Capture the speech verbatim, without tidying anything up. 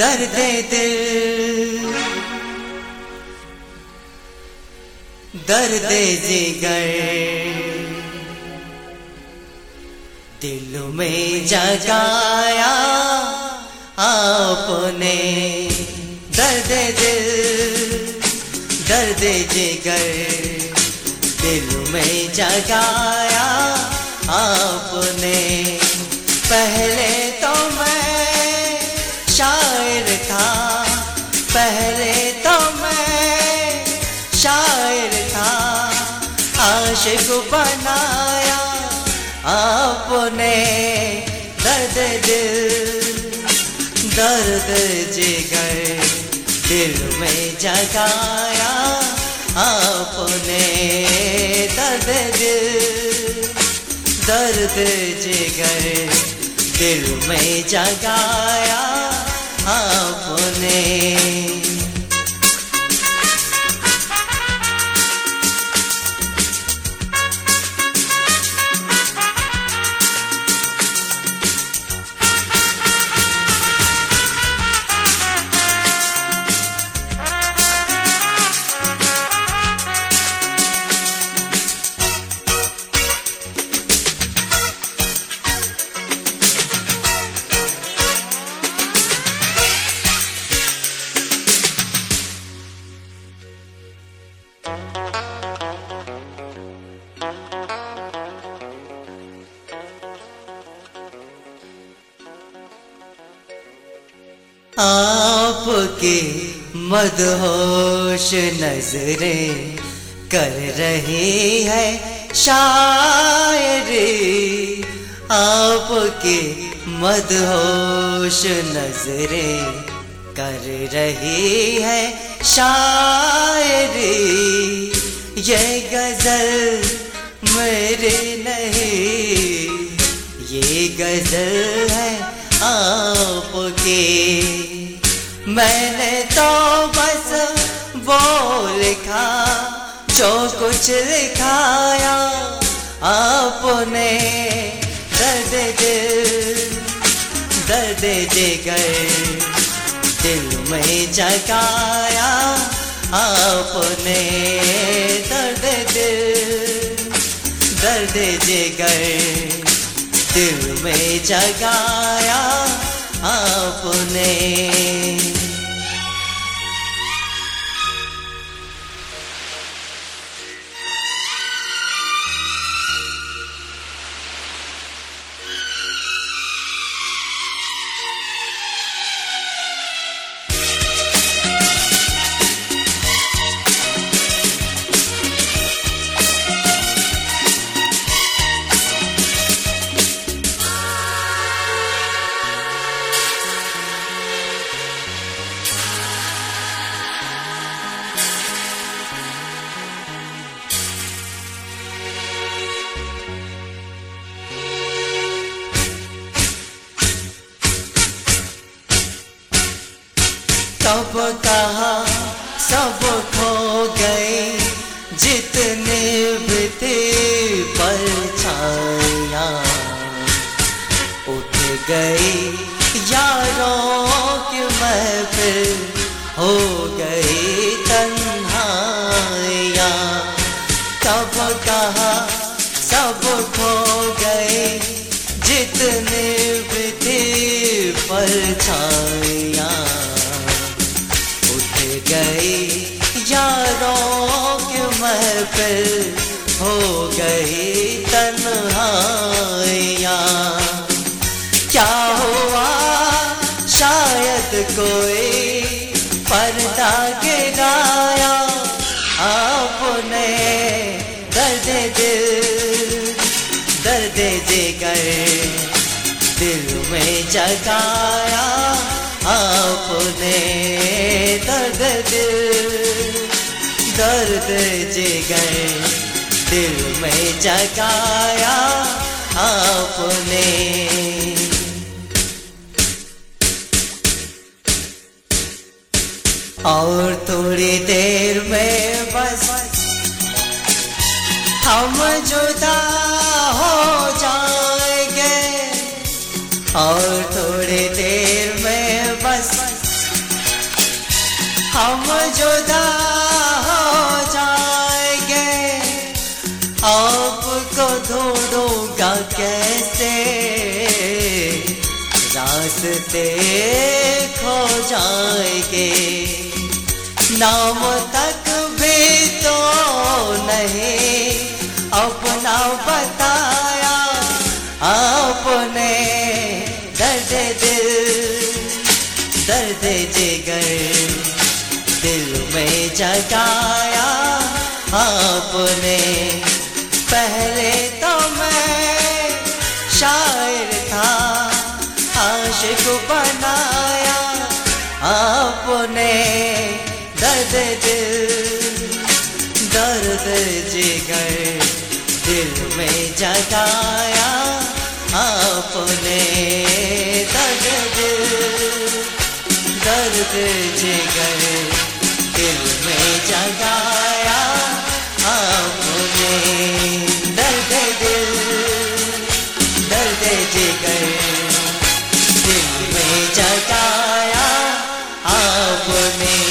दर्द दिल दर्द जिगर दिल में जगाया आपने। दर्द दिल दर्द जिगर दिल में जगाया आपने। पहले तो मैं शायर था, पहले तो मैं शायर था, आशिक बनाया आपने। दर्द दिल दर्द जिगर दिल में जगाया आपने। दर्द दिल दर्द जिगर दिल में जगाया आपने। आपके मदहोश नजरें कर रही है शायरी। आपके मदहोश नजरें कर रही है शायरी। ये गजल मेरी नहीं, ये गजल है आपके। मैंने तो बस वो लिखा जो कुछ लिखाया आपने। दर्द दिल दर्द जिगर दिल में जगाया आपने। दर्द दिल दर्द जिगर दिल में जगाया आपने। कब कहा सब खो गए जितने भी थे परछाइयां। उठ गई यारों की महफिल, हो गई तन्हाइयां। कब कहा सब खो गए जितने भी थे परछाइयां। गई यारों की महफिल, हो गई तन्हाइयां। क्या हुआ शायद कोई पर्दा गिराया आपने। दर्द दिल दर्द जिगर दिल में जगाया आपने। दर्द दिल दर्द जिगर दिल में जगाया आपने। और थोड़ी देर में बस हम जुदा हो जाएंगे। और थोड़ी देर में बस तुमको ढूंढूंगा कैसे, रास्ते खो जाएंगे। नाम तक भी तो नहीं अपना बताया आपने, दर्द दिल दर्द जिगर दिल में जगाया आपने। पहले तो मैं शायर था, आशिक बनाया आपने। दर्द दिल दर्द जिगर दिल में जगाया आपने। दर्द दिल दर्द जिगर दिल में जगाया आपने। दर्द दिल दर्द जिगर दिल में जगाया आपने।